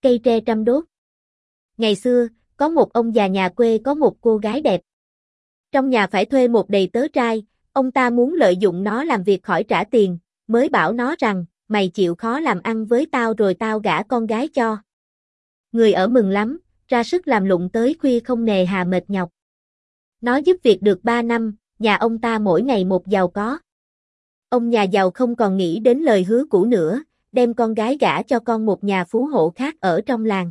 cây tre trăm đốt. Ngày xưa, có một ông già nhà quê có một cô gái đẹp. Trong nhà phải thuê một đầy tớ trai, ông ta muốn lợi dụng nó làm việc khỏi trả tiền, mới bảo nó rằng, mày chịu khó làm ăn với tao rồi tao gả con gái cho. Người ở mừng lắm, ra sức làm lụng tới khuya không nề hà mệt nhọc. Nó giúp việc được 3 năm, nhà ông ta mỗi ngày một giàu có. Ông nhà giàu không còn nghĩ đến lời hứa cũ nữa, đem con gái gả cho con một nhà phú hộ khác ở trong làng.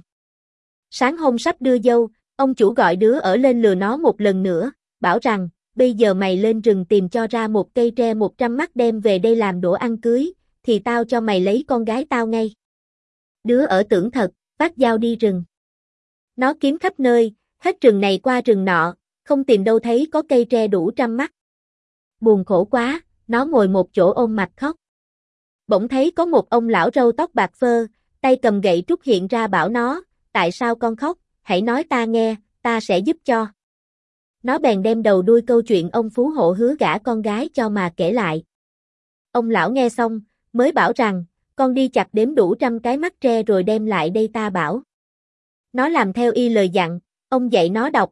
Sáng hôm sắp đưa dâu, ông chủ gọi đứa ở lên lừa nó một lần nữa, bảo rằng, bây giờ mày lên rừng tìm cho ra một cây tre 100 mắt đem về đây làm đũa ăn cưới, thì tao cho mày lấy con gái tao ngay. Đứa ở tưởng thật, vác dao đi rừng. Nó kiếm khắp nơi, hết rừng này qua rừng nọ, không tìm đâu thấy có cây tre đủ 100 mắt. Buồn khổ quá, nó ngồi một chỗ ôm mặt khóc. Bỗng thấy có một ông lão râu tóc bạc phơ, tay cầm gậy trúc hiện ra bảo nó, tại sao con khóc, hãy nói ta nghe, ta sẽ giúp cho. Nó bèn đem đầu đuôi câu chuyện ông phú hộ hứa gả con gái cho mà kể lại. Ông lão nghe xong, mới bảo rằng, con đi chặt đếm đủ 100 cái mắt tre rồi đem lại đây ta bảo. Nó làm theo y lời dặn, ông dạy nó đọc,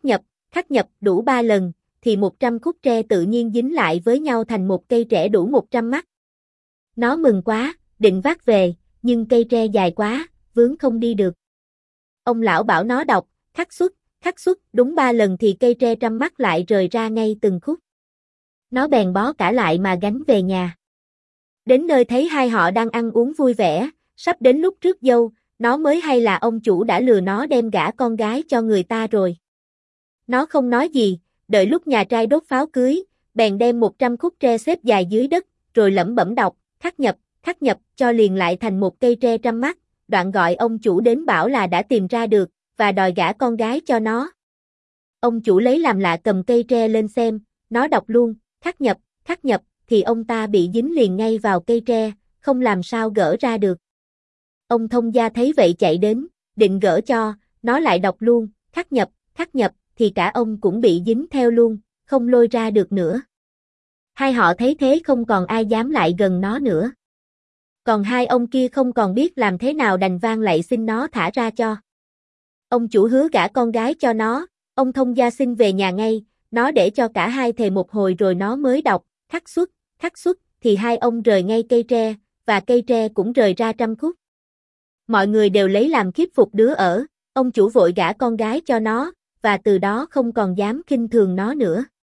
khắc nhập đủ 3 lần, thì 100 khúc tre tự nhiên dính lại với nhau thành một cây tre đủ 100 mắt. Nó mừng quá, định vác về, nhưng cây tre dài quá, vướng không đi được. Ông lão bảo nó đọc, khắc xuất, đúng 3 lần thì cây tre 100 mắt lại rời ra ngay từng khúc. Nó bèn bó cả lại mà gánh về nhà. Đến nơi thấy hai họ đang ăn uống vui vẻ, sắp đến lúc rước dâu, nó mới hay là ông chủ đã lừa nó đem gả con gái cho người ta rồi. Nó không nói gì, đợi lúc nhà trai đốt pháo cưới, bèn đem 100 khúc tre xếp dài dưới đất, rồi lẩm bẩm đọc, khắc nhập, cho liền lại thành một cây tre 100 mắt, đoạn gọi ông chủ đến bảo là đã tìm ra được, và đòi gả con gái cho nó. Ông chủ lấy làm lạ cầm cây tre lên xem, nó đọc luôn, khắc nhập, thì ông ta bị dính liền ngay vào cây tre, không làm sao gỡ ra được. Ông thông gia thấy vậy chạy đến, định gỡ cho, nó lại đọc luôn, khắc nhập, thì cả ông cũng bị dính theo luôn, không lôi ra được nữa. Hai họ thấy thế không còn ai dám lại gần nó nữa. Còn hai ông kia không còn biết làm thế nào đành vang lạy xin nó thả ra cho. Ông chủ hứa gả con gái cho nó, ông thông gia xin về nhà ngay, nó để cho cả hai thề một hồi rồi nó mới đọc, khắc xuất, thì hai ông rời ngay cây tre, và cây tre cũng rời ra 100 khúc. Mọi người đều lấy làm khiếp phục đứa ở, ông chủ vội gả con gái cho nó, và từ đó không còn dám khinh thường nó nữa.